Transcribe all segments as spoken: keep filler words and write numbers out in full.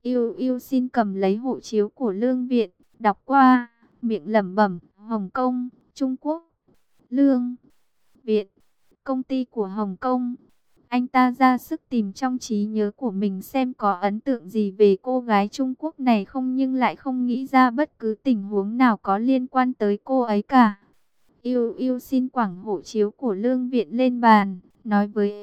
Yêu yêu xin cầm lấy hộ chiếu của Lương Viện, đọc qua, miệng lẩm bẩm, Hồng Kông, Trung Quốc. Lương Viện, công ty của Hồng Kông. Anh ta ra sức tìm trong trí nhớ của mình xem có ấn tượng gì về cô gái Trung Quốc này không, nhưng lại không nghĩ ra bất cứ tình huống nào có liên quan tới cô ấy cả. Yêu yêu xin quẳng hộ chiếu của Lương Viện lên bàn, nói với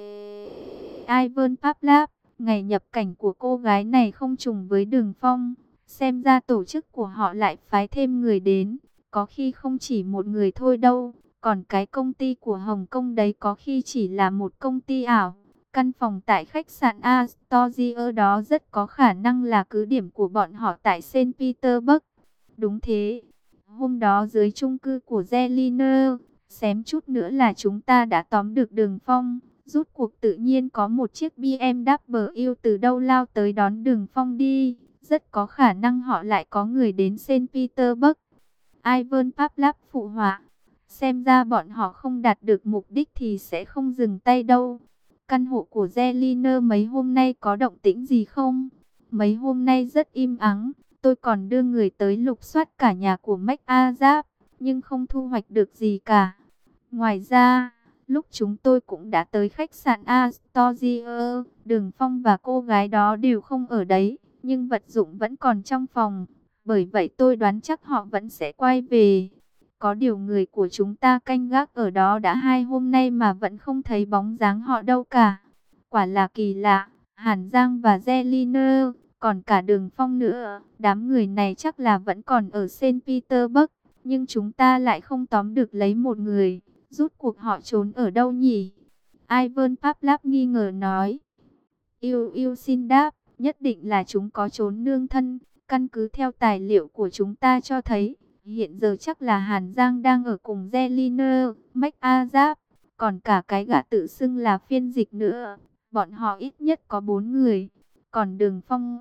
Ivan Pavlov, ngày nhập cảnh của cô gái này không trùng với Đường Phong. Xem ra tổ chức của họ lại phái thêm người đến, có khi không chỉ một người thôi đâu. Còn cái công ty của Hồng Kông đấy có khi chỉ là một công ty ảo. Căn phòng tại khách sạn Astoria đó rất có khả năng là cứ điểm của bọn họ tại Saint Petersburg. Đúng thế. Hôm đó dưới chung cư của Zeliner, xém chút nữa là chúng ta đã tóm được Đường Phong. Rút cuộc tự nhiên có một chiếc bê em vê từ đâu lao tới đón Đường Phong đi. Rất có khả năng họ lại có người đến Saint Petersburg. Ivan Pavlov phụ họa. Xem ra bọn họ không đạt được mục đích thì sẽ không dừng tay đâu. Căn hộ của Zeliner mấy hôm nay có động tĩnh gì không? Mấy hôm nay rất im ắng. Tôi còn đưa người tới lục soát cả nhà của MacAzap, nhưng không thu hoạch được gì cả. Ngoài ra, lúc chúng tôi cũng đã tới khách sạn Astoria, Đường Phong và cô gái đó đều không ở đấy, nhưng vật dụng vẫn còn trong phòng. Bởi vậy tôi đoán chắc họ vẫn sẽ quay về. Có điều người của chúng ta canh gác ở đó đã hai hôm nay mà vẫn không thấy bóng dáng họ đâu cả. Quả là kỳ lạ. Hàn Giang và Zeliner, còn cả Đường Phong nữa. Đám người này chắc là vẫn còn ở Saint Petersburg, nhưng chúng ta lại không tóm được lấy một người. Rút cuộc họ trốn ở đâu nhỉ? Ivan Pavlov nghi ngờ nói. Yêu yêu xin đáp, nhất định là chúng có trốn nương thân. Căn cứ theo tài liệu của chúng ta cho thấy, hiện giờ chắc là Hàn Giang đang ở cùng Zeliner, MacAzap, còn cả cái gã tự xưng là phiên dịch nữa. Bọn họ ít nhất có bốn người, còn Đường Phong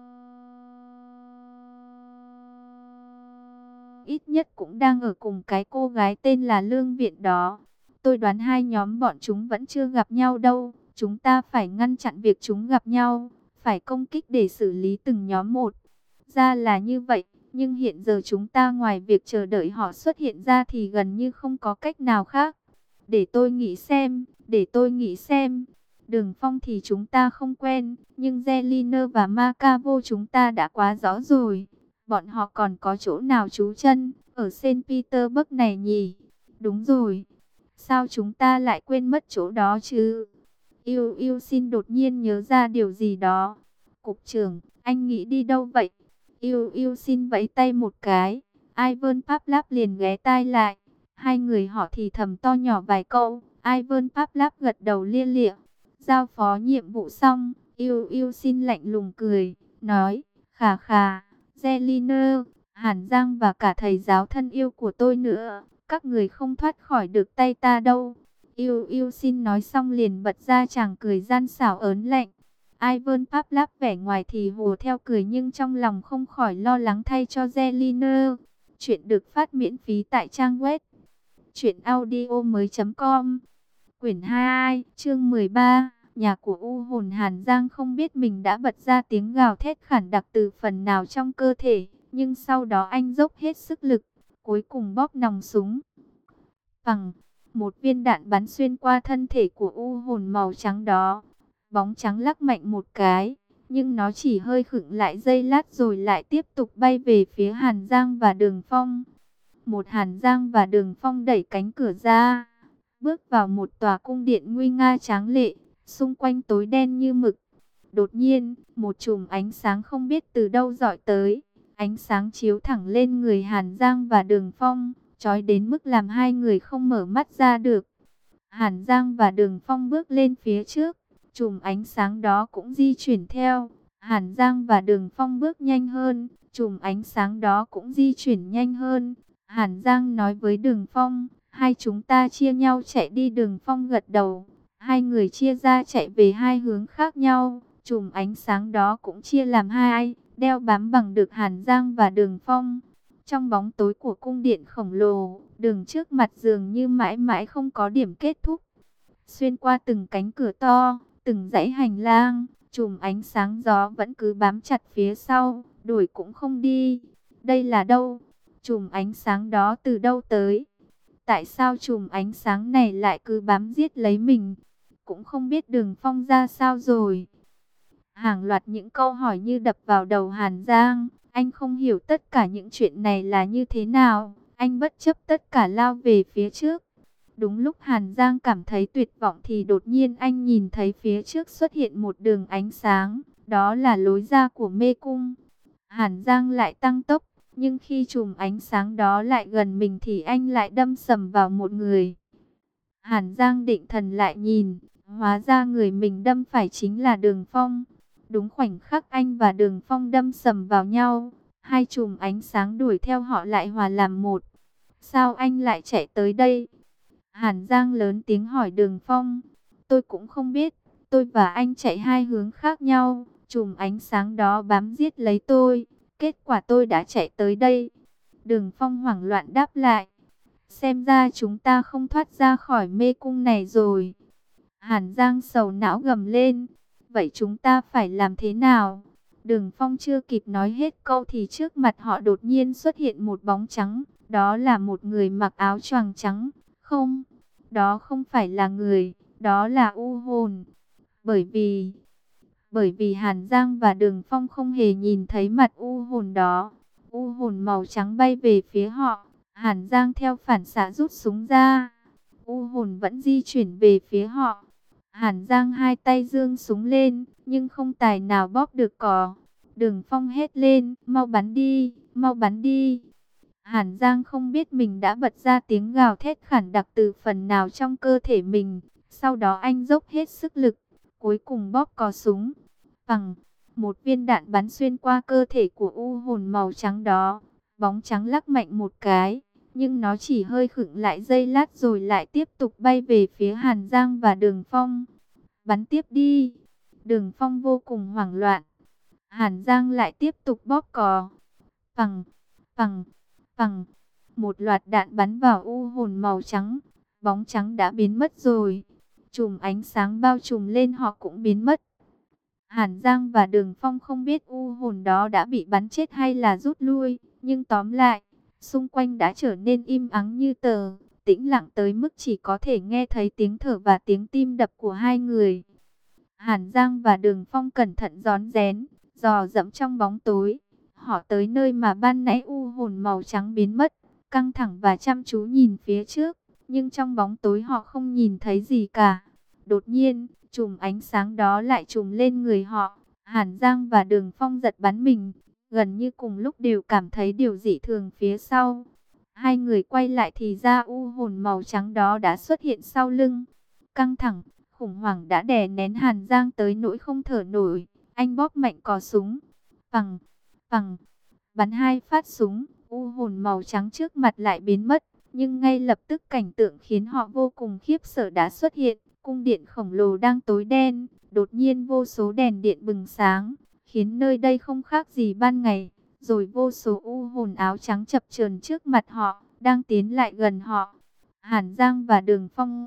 ít nhất cũng đang ở cùng cái cô gái tên là Lương Viện đó. Tôi đoán hai nhóm bọn chúng vẫn chưa gặp nhau đâu. Chúng ta phải ngăn chặn việc chúng gặp nhau, phải công kích để xử lý từng nhóm một. Ra là như vậy, nhưng hiện giờ chúng ta ngoài việc chờ đợi họ xuất hiện ra thì gần như không có cách nào khác. Để tôi nghĩ xem, để tôi nghĩ xem. Đường Phong thì chúng ta không quen, nhưng Zeliner và Macavo chúng ta đã quá rõ rồi. Bọn họ còn có chỗ nào trú chân ở Saint Petersburg này nhỉ? Đúng rồi. Sao chúng ta lại quên mất chỗ đó chứ? Yêu yêu xin đột nhiên nhớ ra điều gì đó. Cục trưởng, anh nghĩ đi đâu vậy? Yêu yêu xin vẫy tay một cái. Ivan Pavlov liền ghé tai lại. Hai người họ thì thầm to nhỏ vài câu. Ivan Pavlov gật đầu lia lịa. Giao phó nhiệm vụ xong, yêu yêu xin lạnh lùng cười, nói, khà khà, Zeliner, Hàn Giang và cả thầy giáo thân yêu của tôi nữa, các người không thoát khỏi được tay ta đâu. Yêu yêu xin nói xong liền bật ra chàng cười gian xảo ớn lạnh. Ivan Pavlov vẻ ngoài thì hùa theo cười nhưng trong lòng không khỏi lo lắng thay cho Zeliner. Chuyện được phát miễn phí tại trang web truyện audio mới chấm com. Quyển hai, chương mười ba, nhà của u hồn. Hàn Giang không biết mình đã bật ra tiếng gào thét khản đặc từ phần nào trong cơ thể, nhưng sau đó anh dốc hết sức lực, cuối cùng bóp nòng súng. Bằng, một viên đạn bắn xuyên qua thân thể của u hồn màu trắng đó. Bóng trắng lắc mạnh một cái, nhưng nó chỉ hơi khựng lại giây lát rồi lại tiếp tục bay về phía Hàn Giang và Đường Phong. Một Hàn Giang và Đường Phong đẩy cánh cửa ra, bước vào một tòa cung điện nguy nga tráng lệ, xung quanh tối đen như mực. Đột nhiên, một chùm ánh sáng không biết từ đâu rọi tới, ánh sáng chiếu thẳng lên người Hàn Giang và Đường Phong, chói đến mức làm hai người không mở mắt ra được. Hàn Giang và Đường Phong bước lên phía trước, chùm ánh sáng đó cũng di chuyển theo. Hàn Giang và Đường Phong bước nhanh hơn, chùm ánh sáng đó cũng di chuyển nhanh hơn. Hàn Giang nói với Đường Phong, hai chúng ta chia nhau chạy đi. Đường Phong gật đầu. Hai người chia ra chạy về hai hướng khác nhau. Chùm ánh sáng đó cũng chia làm hai, đeo bám bằng được Hàn Giang và Đường Phong. Trong bóng tối của cung điện khổng lồ, đường trước mặt dường như mãi mãi không có điểm kết thúc. Xuyên qua từng cánh cửa to, từng dãy hành lang, Chùm ánh sáng gió vẫn cứ bám chặt phía sau, đuổi cũng không đi. Đây là đâu? Chùm ánh sáng đó từ đâu tới? Tại sao chùm ánh sáng này lại cứ bám giết lấy mình? Cũng không biết Đường Phong ra sao rồi. Hàng loạt những câu hỏi như đập vào đầu Hàn Giang. Anh không hiểu tất cả những chuyện này là như thế nào. Anh bất chấp tất cả lao về phía trước. Đúng lúc Hàn Giang cảm thấy tuyệt vọng thì đột nhiên anh nhìn thấy phía trước xuất hiện một đường ánh sáng. Đó là lối ra của mê cung. Hàn Giang lại tăng tốc. Nhưng khi chùm ánh sáng đó lại gần mình thì anh lại đâm sầm vào một người. Hàn Giang định thần lại nhìn. Hóa ra người mình đâm phải chính là Đường Phong. Đúng khoảnh khắc anh và Đường Phong đâm sầm vào nhau. Hai chùm ánh sáng đuổi theo họ lại hòa làm một. Sao anh lại chạy tới đây? Hàn Giang lớn tiếng hỏi Đường Phong. Tôi cũng không biết. Tôi và anh chạy hai hướng khác nhau. Chùm ánh sáng đó bám giết lấy tôi. Kết quả tôi đã chạy tới đây. Đường Phong hoảng loạn đáp lại. Xem ra chúng ta không thoát ra khỏi mê cung này rồi. Hàn Giang sầu não gầm lên. Vậy chúng ta phải làm thế nào? Đường Phong chưa kịp nói hết câu thì trước mặt họ đột nhiên xuất hiện một bóng trắng. Đó là một người mặc áo choàng trắng. Không, đó không phải là người, đó là u hồn. Bởi vì, bởi vì Hàn Giang và Đường Phong không hề nhìn thấy mặt u hồn đó. U hồn màu trắng bay về phía họ. Hàn Giang theo phản xạ rút súng ra. U hồn vẫn di chuyển về phía họ. Hàn Giang hai tay giương súng lên, nhưng không tài nào bóp được cò. Đường Phong hét lên, mau bắn đi, mau bắn đi. Hàn Giang không biết mình đã bật ra tiếng gào thét khản đặc từ phần nào trong cơ thể mình. Sau đó anh dốc hết sức lực, cuối cùng bóp cò súng. Bằng một viên đạn bắn xuyên qua cơ thể của u hồn màu trắng đó. Bóng trắng lắc mạnh một cái, nhưng nó chỉ hơi khựng lại giây lát rồi lại tiếp tục bay về phía Hàn Giang và Đường Phong. Bắn tiếp đi. Đường Phong vô cùng hoảng loạn. Hàn Giang lại tiếp tục bóp cò. Bằng, bằng, bằng. Một loạt đạn bắn vào u hồn màu trắng. Bóng trắng đã biến mất rồi. Chùm ánh sáng bao trùm lên họ cũng biến mất. Hàn Giang và Đường Phong không biết u hồn đó đã bị bắn chết hay là rút lui. Nhưng tóm lại, xung quanh đã trở nên im ắng như tờ. Tĩnh lặng tới mức chỉ có thể nghe thấy tiếng thở và tiếng tim đập của hai người. Hàn Giang và Đường Phong cẩn thận rón rén, dò dẫm trong bóng tối. Họ tới nơi mà ban nãy u hồn màu trắng biến mất, căng thẳng và chăm chú nhìn phía trước. Nhưng trong bóng tối họ không nhìn thấy gì cả. Đột nhiên, chùm ánh sáng đó lại trùm lên người họ. Hàn Giang và Đường Phong giật bắn mình, gần như cùng lúc đều cảm thấy điều dị thường phía sau. Hai người quay lại thì ra u hồn màu trắng đó đã xuất hiện sau lưng. Căng thẳng, khủng hoảng đã đè nén Hàn Giang tới nỗi không thở nổi. Anh bóp mạnh cò súng. Phằng, phằng, bắn hai phát súng, u hồn màu trắng trước mặt lại biến mất. Nhưng ngay lập tức cảnh tượng khiến họ vô cùng khiếp sợ đã xuất hiện. Cung điện khổng lồ đang tối đen, đột nhiên vô số đèn điện bừng sáng, khiến nơi đây không khác gì ban ngày. Rồi vô số u hồn áo trắng chập chờn trước mặt họ, đang tiến lại gần họ. Hàn Giang và Đường Phong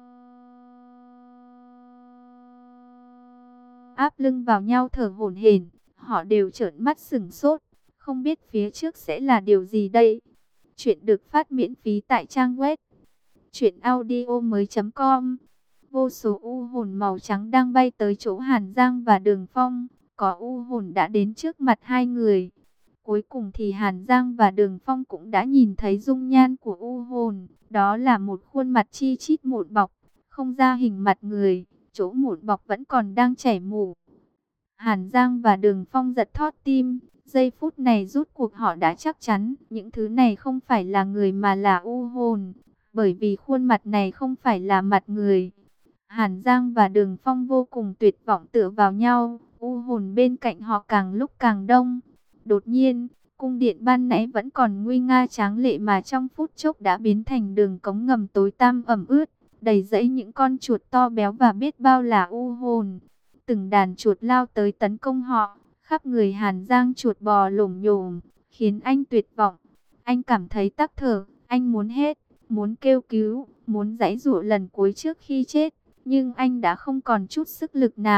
áp lưng vào nhau thở hổn hển, họ đều trợn mắt sửng sốt, không biết phía trước sẽ là điều gì đây. Chuyện được phát miễn phí tại trang web truyện audio mới chấm com. Vô số u hồn màu trắng đang bay tới chỗ Hàn Giang và Đường Phong, có u hồn đã đến trước mặt hai người. Cuối cùng thì Hàn Giang và Đường Phong cũng đã nhìn thấy dung nhan của u hồn, đó là một khuôn mặt chi chít mụn bọc, không ra hình mặt người, chỗ mụn bọc vẫn còn đang chảy mủ. Hàn Giang và Đường Phong giật thót tim, giây phút này rút cuộc họ đã chắc chắn, những thứ này không phải là người mà là u hồn, bởi vì khuôn mặt này không phải là mặt người. Hàn Giang và Đường Phong vô cùng tuyệt vọng tựa vào nhau, u hồn bên cạnh họ càng lúc càng đông. Đột nhiên, cung điện ban nãy vẫn còn nguy nga tráng lệ mà trong phút chốc đã biến thành đường cống ngầm tối tăm ẩm ướt, đầy rẫy những con chuột to béo và biết bao là u hồn. Từng đàn chuột lao tới tấn công họ, khắp người Hàn Giang chuột bò lổm nhổm, khiến anh tuyệt vọng. Anh cảm thấy tắc thở, anh muốn hét, muốn kêu cứu, muốn giãy giụa lần cuối trước khi chết, nhưng anh đã không còn chút sức lực nào.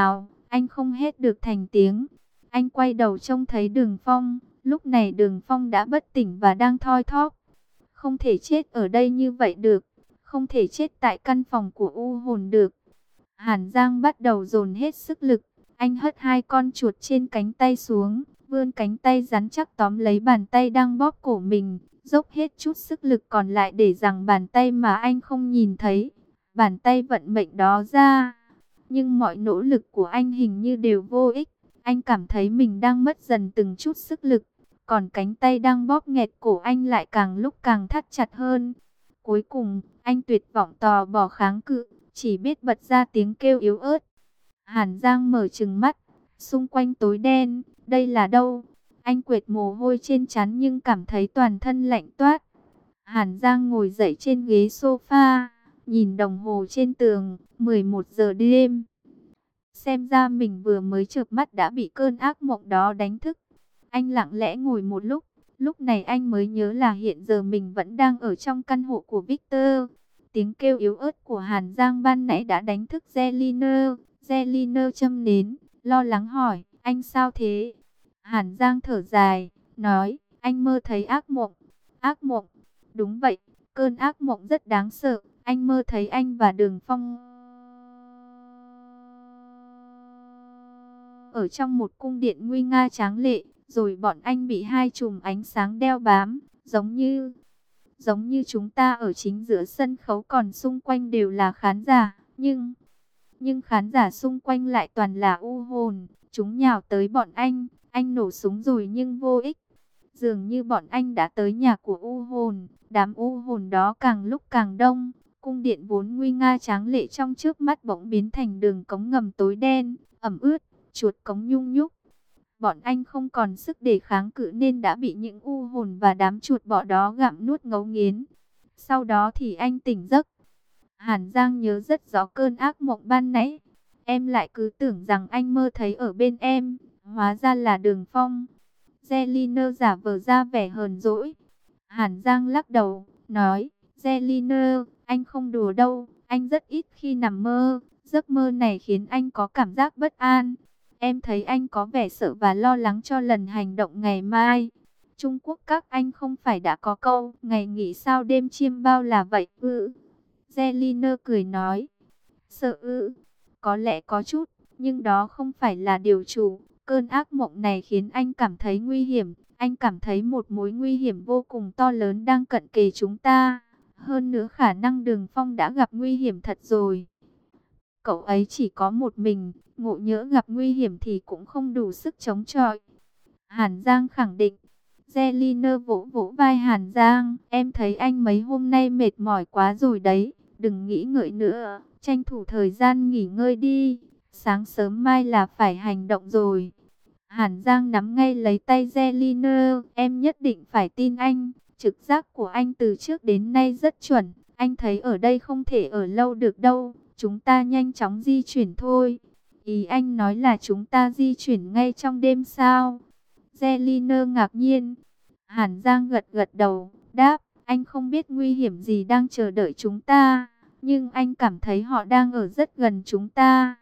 Anh không hét được thành tiếng. Anh quay đầu trông thấy Đường Phong. Lúc này Đường Phong đã bất tỉnh và đang thoi thóp. Không thể chết ở đây như vậy được. Không thể chết tại căn phòng của u hồn được. Hàn Giang bắt đầu dồn hết sức lực. Anh hất hai con chuột trên cánh tay xuống. Vươn cánh tay rắn chắc tóm lấy bàn tay đang bóp cổ mình. Dốc hết chút sức lực còn lại để rằng bàn tay mà anh không nhìn thấy. Bàn tay vận mệnh đó ra. Nhưng mọi nỗ lực của anh hình như đều vô ích. Anh cảm thấy mình đang mất dần từng chút sức lực. Còn cánh tay đang bóp nghẹt cổ anh lại càng lúc càng thắt chặt hơn. Cuối cùng, anh tuyệt vọng tò bỏ kháng cự. Chỉ biết bật ra tiếng kêu yếu ớt. Hàn Giang mở trừng mắt. Xung quanh tối đen. Đây là đâu? Anh quệt mồ hôi trên trán nhưng cảm thấy toàn thân lạnh toát. Hàn Giang ngồi dậy trên ghế sofa. Nhìn đồng hồ trên tường. mười một giờ đêm. Xem ra mình vừa mới chợp mắt đã bị cơn ác mộng đó đánh thức. Anh lặng lẽ ngồi một lúc. Lúc này anh mới nhớ là hiện giờ mình vẫn đang ở trong căn hộ của Victor. Tiếng kêu yếu ớt của Hàn Giang ban nãy đã đánh thức Zeliner. Zeliner châm nến, lo lắng hỏi, anh sao thế? Hàn Giang thở dài, nói, anh mơ thấy ác mộng. Ác mộng? Đúng vậy, cơn ác mộng rất đáng sợ. Anh mơ thấy anh và Đường Phong ở trong một cung điện nguy nga tráng lệ, rồi bọn anh bị hai chùm ánh sáng đeo bám, giống như giống như chúng ta ở chính giữa sân khấu, còn xung quanh đều là khán giả, nhưng nhưng khán giả xung quanh lại toàn là u hồn. Chúng nhào tới bọn anh, anh nổ súng rồi nhưng vô ích. Dường như bọn anh đã tới nhà của u hồn, đám u hồn đó càng lúc càng đông. Cung điện vốn nguy nga tráng lệ trong trước mắt bỗng biến thành đường cống ngầm tối đen, ẩm ướt, chuột cống nhung nhúc. Bọn anh không còn sức để kháng cự nên đã bị những u hồn và đám chuột bọ đó gặm nuốt ngấu nghiến. Sau đó thì anh tỉnh giấc. Hàn Giang nhớ rất rõ cơn ác mộng ban nãy. Em lại cứ tưởng rằng anh mơ thấy ở bên em, hóa ra là Đường Phong. Zeliner giả vờ ra vẻ hờn dỗi. Hàn Giang lắc đầu, nói, Zeliner, anh không đùa đâu, anh rất ít khi nằm mơ. Giấc mơ này khiến anh có cảm giác bất an. Em thấy anh có vẻ sợ và lo lắng cho lần hành động ngày mai. Trung Quốc các anh không phải đã có câu, ngày nghỉ sao đêm chiêm bao là vậy ư? Zeliner cười nói, sợ ư? Có lẽ có chút, nhưng đó không phải là điều chủ. Cơn ác mộng này khiến anh cảm thấy nguy hiểm. Anh cảm thấy một mối nguy hiểm vô cùng to lớn đang cận kề chúng ta. Hơn nữa khả năng Đường Phong đã gặp nguy hiểm thật rồi. Cậu ấy chỉ có một mình, ngộ nhỡ gặp nguy hiểm thì cũng không đủ sức chống chọi. Hàn Giang khẳng định. Zeliner vỗ vỗ vai Hàn Giang, em thấy anh mấy hôm nay mệt mỏi quá rồi đấy, đừng nghĩ ngợi nữa, tranh thủ thời gian nghỉ ngơi đi, sáng sớm mai là phải hành động rồi. Hàn Giang nắm ngay lấy tay Zeliner, em nhất định phải tin anh, trực giác của anh từ trước đến nay rất chuẩn, anh thấy ở đây không thể ở lâu được đâu, chúng ta nhanh chóng di chuyển thôi. Ý anh nói là chúng ta di chuyển ngay trong đêm sao? Zeliner ngạc nhiên. Hàn Giang gật gật đầu, đáp, anh không biết nguy hiểm gì đang chờ đợi chúng ta, nhưng anh cảm thấy họ đang ở rất gần chúng ta.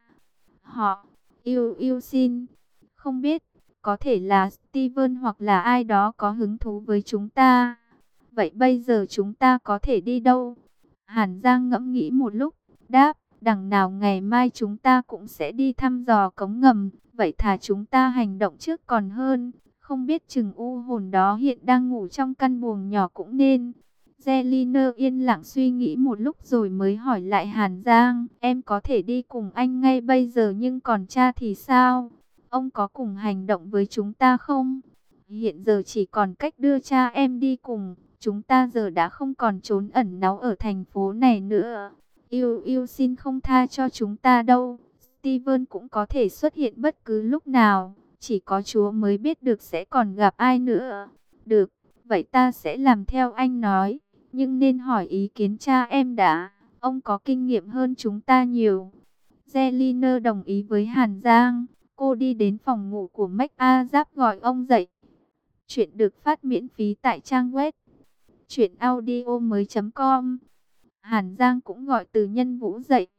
Họ, yêu yêu xin, không biết, có thể là Steven hoặc là ai đó có hứng thú với chúng ta. Vậy bây giờ chúng ta có thể đi đâu? Hàn Giang ngẫm nghĩ một lúc, đáp, đằng nào ngày mai chúng ta cũng sẽ đi thăm dò cống ngầm, vậy thà chúng ta hành động trước còn hơn. Không biết chừng u hồn đó hiện đang ngủ trong căn buồng nhỏ cũng nên. Zeliner yên lặng suy nghĩ một lúc rồi mới hỏi lại Hàn Giang, em có thể đi cùng anh ngay bây giờ, nhưng còn cha thì sao? Ông có cùng hành động với chúng ta không? Hiện giờ chỉ còn cách đưa cha em đi cùng, chúng ta giờ đã không còn trốn ẩn náu ở thành phố này nữa. Yêu yêu xin không tha cho chúng ta đâu. Steven cũng có thể xuất hiện bất cứ lúc nào. Chỉ có Chúa mới biết được sẽ còn gặp ai nữa. Được, vậy ta sẽ làm theo anh nói. Nhưng nên hỏi ý kiến cha em đã. Ông có kinh nghiệm hơn chúng ta nhiều. Zeliner đồng ý với Hàn Giang. Cô đi đến phòng ngủ của Mách A Giáp gọi ông dậy. Chuyện được phát miễn phí tại trang web truyện audio mới chấm com. Hàn Giang cũng gọi Từ Nhân Vũ dậy.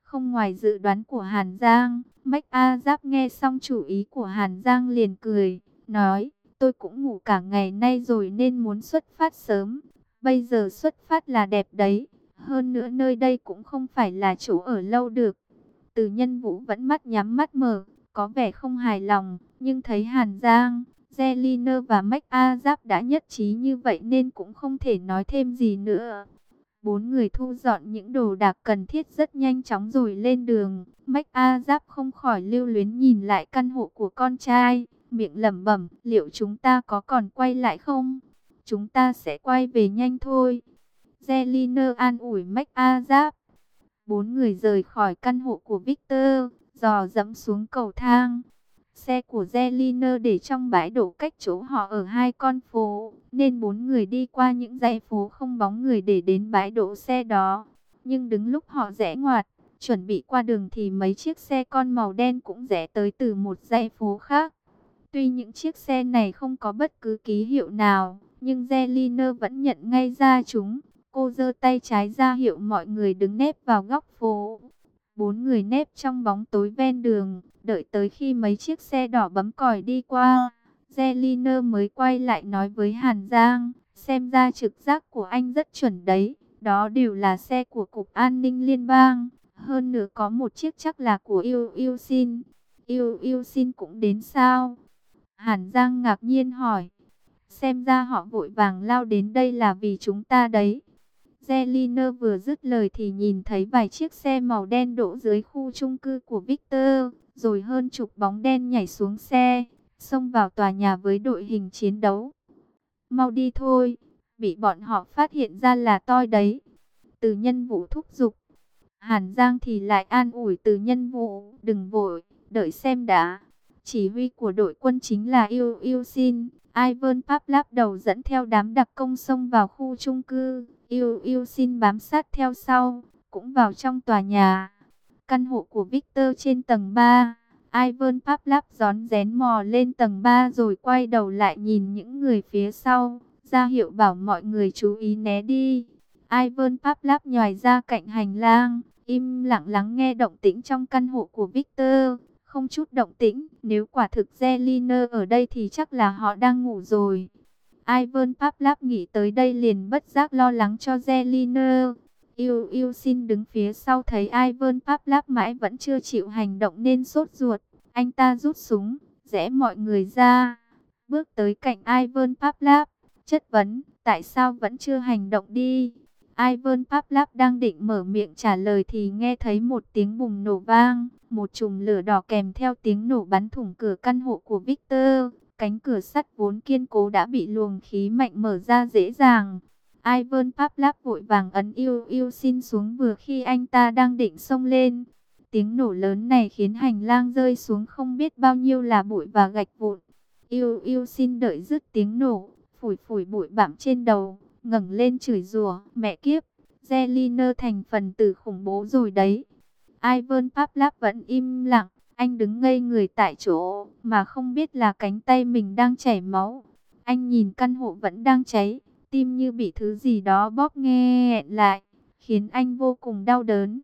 Không ngoài dự đoán của Hàn Giang, Mách A Giáp nghe xong chủ ý của Hàn Giang liền cười, nói, tôi cũng ngủ cả ngày nay rồi nên muốn xuất phát sớm. Bây giờ xuất phát là đẹp đấy, hơn nữa nơi đây cũng không phải là chỗ ở lâu được. Từ Nhân Vũ vẫn mắt nhắm mắt mở, có vẻ không hài lòng, nhưng thấy Hàn Giang, Zeliner và Mách A Giáp đã nhất trí như vậy nên cũng không thể nói thêm gì nữa. Bốn người thu dọn những đồ đạc cần thiết rất nhanh chóng rồi lên đường. Mách A Giáp không khỏi lưu luyến nhìn lại căn hộ của con trai, miệng lẩm bẩm, liệu chúng ta có còn quay lại không? Chúng ta sẽ quay về nhanh thôi. Zeliner an ủi Mách A Giáp. Bốn người rời khỏi căn hộ của Victor, dò dẫm xuống cầu thang. Xe của Zeliner để trong bãi đổ cách chỗ họ ở hai con phố, nên bốn người đi qua những dãy phố không bóng người để đến bãi đổ xe đó. Nhưng đứng lúc họ rẽ ngoặt, chuẩn bị qua đường thì mấy chiếc xe con màu đen cũng rẽ tới từ một dãy phố khác. Tuy những chiếc xe này không có bất cứ ký hiệu nào, nhưng Zeliner vẫn nhận ngay ra chúng. Cô giơ tay trái ra hiệu mọi người đứng nép vào góc phố. Bốn người nép trong bóng tối ven đường, đợi tới khi mấy chiếc xe đỏ bấm còi đi qua. Zeliner mới quay lại nói với Hàn Giang, xem ra trực giác của anh rất chuẩn đấy. Đó đều là xe của Cục An ninh Liên bang. Hơn nữa có một chiếc chắc là của Yêu Yêu Sin. Yêu Yêu Sin cũng đến sao? Hàn Giang ngạc nhiên hỏi. Xem ra họ vội vàng lao đến đây là vì chúng ta đấy. Zeliner vừa dứt lời thì nhìn thấy vài chiếc xe màu đen đỗ dưới khu chung cư của Victor, rồi hơn chục bóng đen nhảy xuống xe, xông vào tòa nhà với đội hình chiến đấu. Mau đi thôi, bị bọn họ phát hiện ra là toi đấy. Từ Nhân Vũ thúc giục. Hàn Giang thì lại an ủi Từ Nhân Vũ, đừng vội, đợi xem đã. Chỉ huy của đội quân chính là Yêu Yêu Sin. Ivan Pavlov đầu dẫn theo đám đặc công xông vào khu chung cư. Yêu Yêu Sin bám sát theo sau, cũng vào trong tòa nhà. Căn hộ của Victor trên tầng ba. Ivan Pavlov rón rén mò lên tầng ba rồi quay đầu lại nhìn những người phía sau, ra hiệu bảo mọi người chú ý né đi. Ivan Pavlov nhòi ra cạnh hành lang, im lặng lắng nghe động tĩnh trong căn hộ của Victor. Không chút động tĩnh, nếu quả thực Zeliner ở đây thì chắc là họ đang ngủ rồi. Ivan Pavlov nghĩ tới đây liền bất giác lo lắng cho Zeliner. Yêu Yêu Sin đứng phía sau thấy Ivan Pavlov mãi vẫn chưa chịu hành động nên sốt ruột. Anh ta rút súng, rẽ mọi người ra, bước tới cạnh Ivan Pavlov, chất vấn, tại sao vẫn chưa hành động đi? Ivan Pavlov đang định mở miệng trả lời thì nghe thấy một tiếng bùng nổ vang, một chùm lửa đỏ kèm theo tiếng nổ bắn thủng cửa căn hộ của Victor. Cánh cửa sắt vốn kiên cố đã bị luồng khí mạnh mở ra dễ dàng. Ivan Pavlov vội vàng ấn Yêu Yêu Sin xuống vừa khi anh ta đang định xông lên. Tiếng nổ lớn này khiến hành lang rơi xuống không biết bao nhiêu là bụi và gạch vụn. Yêu Yêu Sin đợi dứt tiếng nổ, phủi phủi bụi bặm trên đầu, ngẩng lên chửi rủa, mẹ kiếp, Zeliner thành phần tử khủng bố rồi đấy. Ivan Pavlov vẫn im lặng, anh đứng ngây người tại chỗ mà không biết là cánh tay mình đang chảy máu. Anh nhìn căn hộ vẫn đang cháy, tim như bị thứ gì đó bóp nghẹn lại, khiến anh vô cùng đau đớn.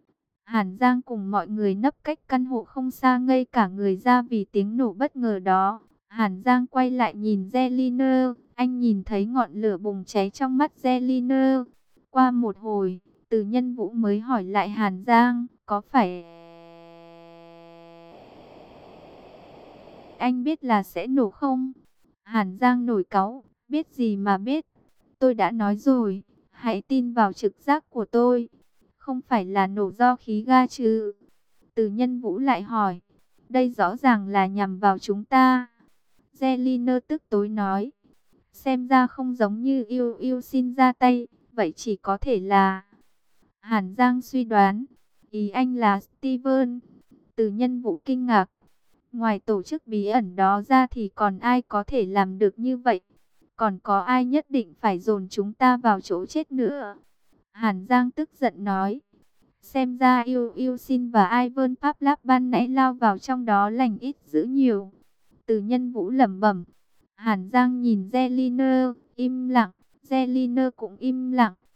Hàn Giang cùng mọi người nấp cách căn hộ không xa ngây cả người ra vì tiếng nổ bất ngờ đó. Hàn Giang quay lại nhìn Zeliner, anh nhìn thấy ngọn lửa bùng cháy trong mắt Zeliner. Qua một hồi, Từ Nhân Vũ mới hỏi lại Hàn Giang, có phải anh biết là sẽ nổ không? Hàn Giang nổi cáu, biết gì mà biết. Tôi đã nói rồi, hãy tin vào trực giác của tôi. Không phải là nổ do khí ga chứ? Từ Nhân Vũ lại hỏi, đây rõ ràng là nhằm vào chúng ta. Zeliner tức tối nói, xem ra không giống như Yêu Yêu Sin ra tay, vậy chỉ có thể là... Hàn Giang suy đoán, ý anh là Steven. Từ Nhân Vũ kinh ngạc, ngoài tổ chức bí ẩn đó ra thì còn ai có thể làm được như vậy? Còn có ai nhất định phải dồn chúng ta vào chỗ chết nữa? Hàn Giang tức giận nói, xem ra Yêu Yêu Sin và Ivan Pavlov ban nãy lao vào trong đó lành ít dữ nhiều. Từ Nhân Vũ lẩm bẩm. Hàn Giang nhìn Zeliner, im lặng. Zeliner cũng im lặng,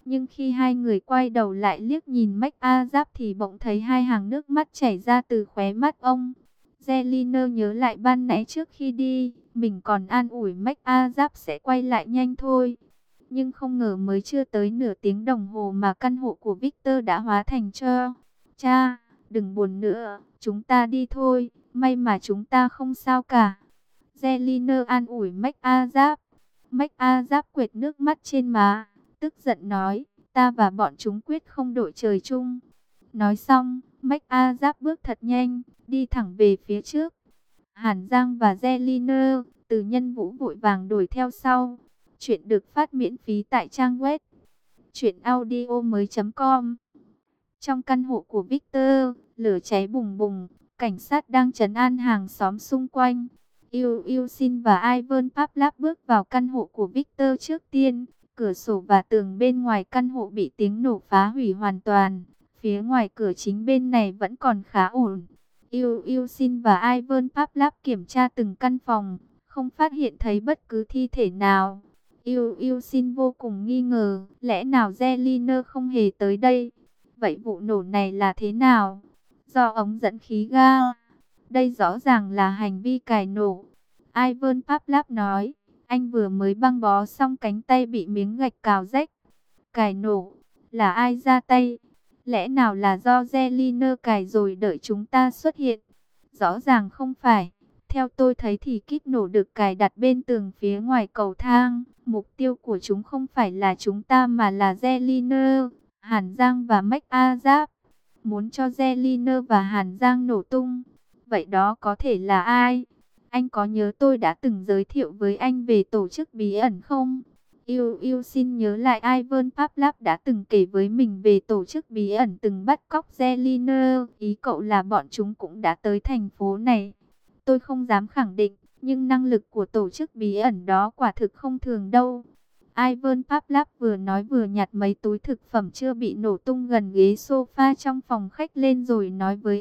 Nhưng khi hai người quay đầu lại liếc nhìn Mách A Giáp thì bỗng thấy hai hàng nước mắt chảy ra từ khóe mắt ông. Zeliner nhớ lại ban nãy trước khi đi, mình còn an ủi Mách A Giáp sẽ quay lại nhanh thôi. Nhưng không ngờ mới chưa tới nửa tiếng đồng hồ mà căn hộ của Victor đã hóa thành tro. Cha, đừng buồn nữa, chúng ta đi thôi, may mà chúng ta không sao cả. Zeliner an ủi Mách A Giáp. Mách A Giáp quệt nước mắt trên má, tức giận nói, ta và bọn chúng quyết không đội trời chung. Nói xong, Mách A Giáp bước thật nhanh, đi thẳng về phía trước. Hàn Giang và Zeliner, Từ Nhân Vũ vội vàng đuổi theo sau. Chuyện được phát miễn phí tại trang web truyện audio mới chấm com. Trong căn hộ của Victor, lửa cháy bùng bùng, cảnh sát đang trấn an hàng xóm xung quanh. Yêu Yêu Sin và Ivan Pavlov bước vào căn hộ của Victor trước tiên. Cửa sổ và tường bên ngoài căn hộ bị tiếng nổ phá hủy hoàn toàn. Phía ngoài cửa chính bên này vẫn còn khá ổn. Yêu Yêu Sin và Ivan Pavlov kiểm tra từng căn phòng, không phát hiện thấy bất cứ thi thể nào. Yêu Yêu Sin vô cùng nghi ngờ, lẽ nào Zeliner không hề tới đây? Vậy vụ nổ này là thế nào? Do ống dẫn khí ga. Đây rõ ràng là hành vi cài nổ. Ivan Pavlov nói, anh vừa mới băng bó xong cánh tay bị miếng gạch cào rách. Cài nổ, là ai ra tay? Lẽ nào là do Zeliner cài rồi đợi chúng ta xuất hiện? Rõ ràng không phải. Theo tôi thấy thì kíp nổ được cài đặt bên tường phía ngoài cầu thang. Mục tiêu của chúng không phải là chúng ta mà là Zeliner, Hàn Giang và Mách A Giáp. Muốn cho Zeliner và Hàn Giang nổ tung. Vậy đó có thể là ai? Anh có nhớ tôi đã từng giới thiệu với anh về tổ chức bí ẩn không? Yêu Yêu xin nhớ lại Ivan Pavlov đã từng kể với mình về tổ chức bí ẩn từng bắt cóc Zeliner. Ý cậu là bọn chúng cũng đã tới thành phố này. Tôi không dám khẳng định, nhưng năng lực của tổ chức bí ẩn đó quả thực không thường đâu. Ivan Pavlov vừa nói vừa nhặt mấy túi thực phẩm chưa bị nổ tung gần ghế sofa trong phòng khách lên rồi nói với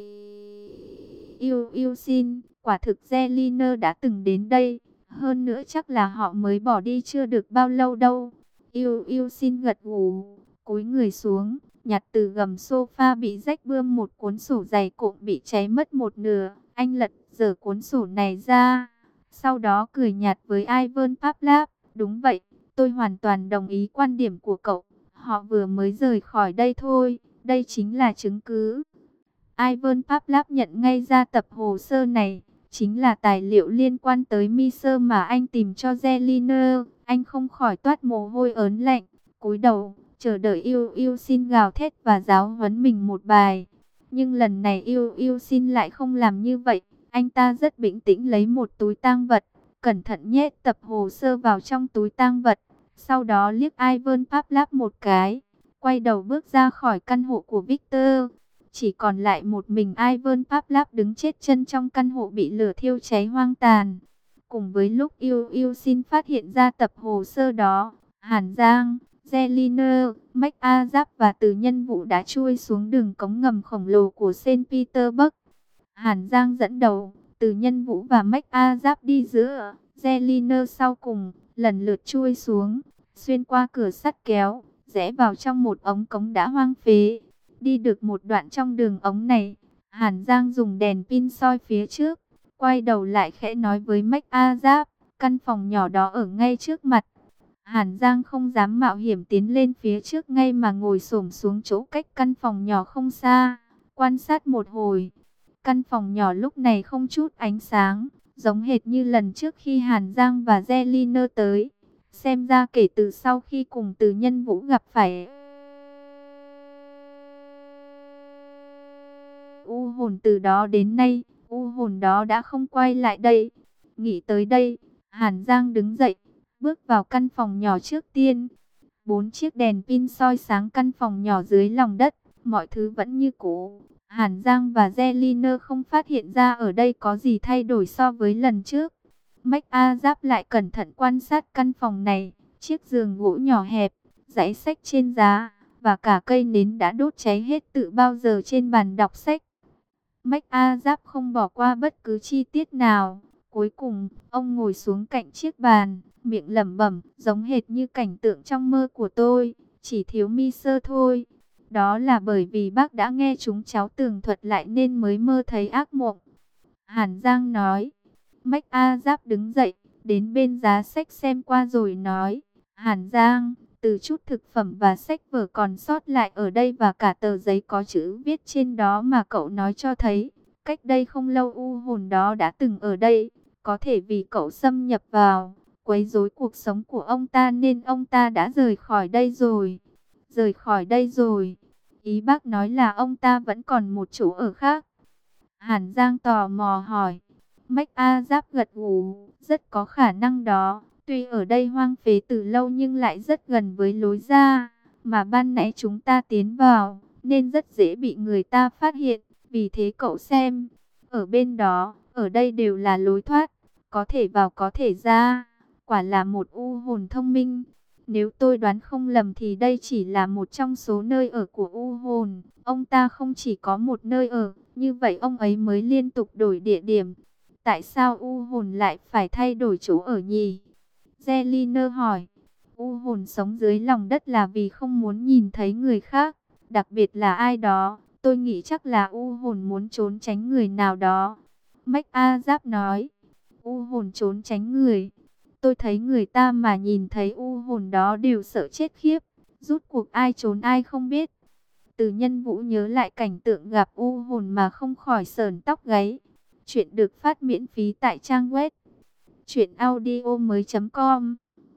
Yêu Yêu xin, quả thực Zeliner đã từng đến đây. Hơn nữa chắc là họ mới bỏ đi chưa được bao lâu đâu. Yêu Yêu xin gật gù, cúi người xuống, nhặt từ gầm sofa bị rách bươm một cuốn sổ dày cộm bị cháy mất một nửa. Anh lật dở cuốn sổ này ra, sau đó cười nhạt với Ivan Pavlov. Đúng vậy, tôi hoàn toàn đồng ý quan điểm của cậu. Họ vừa mới rời khỏi đây thôi, đây chính là chứng cứ. Ivan Pavlov nhận ngay ra tập hồ sơ này chính là tài liệu liên quan tới Miser mà anh tìm cho Zeliner. Anh không khỏi toát mồ hôi ớn lạnh, cúi đầu, chờ đợi Yêu Yêu xin gào thét và giáo huấn mình một bài. Nhưng lần này Yêu Yêu xin lại không làm như vậy. Anh ta rất bình tĩnh lấy một túi tang vật, cẩn thận nhét tập hồ sơ vào trong túi tang vật. Sau đó liếc Ivan Pavlov một cái, quay đầu bước ra khỏi căn hộ của Victor. Chỉ còn lại một mình Ivan Pavlov đứng chết chân trong căn hộ bị lửa thiêu cháy hoang tàn. Cùng với lúc Yêu Yêu xin phát hiện ra tập hồ sơ đó, Hàn Giang, Zeliner, Mách A Giáp và Từ Nhân Vũ đã chui xuống đường cống ngầm khổng lồ của Saint Petersburg. Hàn Giang dẫn đầu, Từ Nhân Vũ và Mách A Giáp đi giữa, Zeliner sau cùng, lần lượt chui xuống, xuyên qua cửa sắt kéo, rẽ vào trong một ống cống đã hoang phế. Đi được một đoạn trong đường ống này, Hàn Giang dùng đèn pin soi phía trước, quay đầu lại khẽ nói với Mách A Giáp, căn phòng nhỏ đó ở ngay trước mặt. Hàn Giang không dám mạo hiểm tiến lên phía trước ngay mà ngồi xổm xuống chỗ cách căn phòng nhỏ không xa, quan sát một hồi. Căn phòng nhỏ lúc này không chút ánh sáng, giống hệt như lần trước khi Hàn Giang và Zeliner tới. Xem ra kể từ sau khi cùng Từ Nhân Vũ gặp phải u hồn, từ đó đến nay, u hồn đó đã không quay lại đây. Nghĩ tới đây, Hàn Giang đứng dậy, bước vào căn phòng nhỏ trước tiên. Bốn chiếc đèn pin soi sáng căn phòng nhỏ dưới lòng đất, mọi thứ vẫn như cũ. Hàn Giang và Zeliner không phát hiện ra ở đây có gì thay đổi so với lần trước. Mách A Giáp lại cẩn thận quan sát căn phòng này, chiếc giường gỗ nhỏ hẹp, dãy sách trên giá, và cả cây nến đã đốt cháy hết từ bao giờ trên bàn đọc sách. Mách A Giáp không bỏ qua bất cứ chi tiết nào. Cuối cùng, ông ngồi xuống cạnh chiếc bàn, miệng lẩm bẩm, giống hệt như cảnh tượng trong mơ của tôi. chỉ thiếu mi sơ thôi. Đó là bởi vì bác đã nghe chúng cháu tường thuật lại nên mới mơ thấy ác mộng. Hàn Giang nói. Mách A Giáp đứng dậy, đến bên giá sách xem qua rồi nói. Hàn Giang, từ chút thực phẩm và sách vở còn sót lại ở đây và cả tờ giấy có chữ viết trên đó mà cậu nói cho thấy. Cách đây không lâu u hồn đó đã từng ở đây. Có thể vì cậu xâm nhập vào, quấy rối cuộc sống của ông ta nên ông ta đã rời khỏi đây rồi. Rời khỏi đây rồi. Ý bác nói là ông ta vẫn còn một chỗ ở khác. Hàn Giang tò mò hỏi. Mách A Giáp gật gù, rất có khả năng đó. Tuy ở đây hoang phế từ lâu nhưng lại rất gần với lối ra, mà ban nãy chúng ta tiến vào, nên rất dễ bị người ta phát hiện. Vì thế cậu xem, ở bên đó, ở đây đều là lối thoát, có thể vào có thể ra. Quả là một u hồn thông minh. Nếu tôi đoán không lầm thì đây chỉ là một trong số nơi ở của u hồn. Ông ta không chỉ có một nơi ở, như vậy ông ấy mới liên tục đổi địa điểm. Tại sao u hồn lại phải thay đổi chỗ ở nhỉ? Zeliner hỏi. U hồn sống dưới lòng đất là vì không muốn nhìn thấy người khác, đặc biệt là ai đó. Tôi nghĩ chắc là u hồn muốn trốn tránh người nào đó. Mách A Giáp nói. U hồn trốn tránh người. Tôi thấy người ta mà nhìn thấy u hồn đó đều sợ chết khiếp. Rút cuộc ai trốn ai không biết. Từ Nhân Vũ nhớ lại cảnh tượng gặp u hồn mà không khỏi sởn tóc gáy. Chuyện được phát miễn phí tại trang web truyện audio mới chấm com.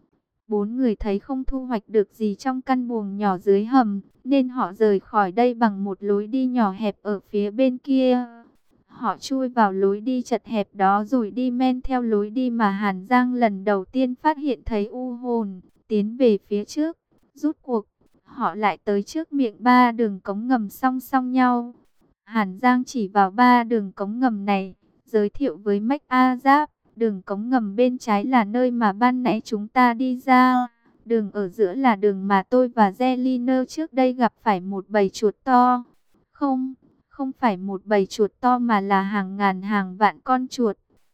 Bốn người thấy không thu hoạch được gì trong căn buồng nhỏ dưới hầm, nên họ rời khỏi đây bằng một lối đi nhỏ hẹp ở phía bên kia. Họ chui vào lối đi chật hẹp đó rồi đi men theo lối đi mà Hàn Giang lần đầu tiên phát hiện thấy u hồn, tiến về phía trước. Rút cuộc, họ lại tới trước miệng ba đường cống ngầm song song nhau. Hàn Giang chỉ vào ba đường cống ngầm này, giới thiệu với Mách A Giáp. Đường cống ngầm bên trái là nơi mà ban nãy chúng ta đi ra. Đường ở giữa là đường mà tôi và Zeliner trước đây gặp phải một bầy chuột to. Không, không phải một bầy chuột to mà là hàng ngàn hàng vạn con chuột.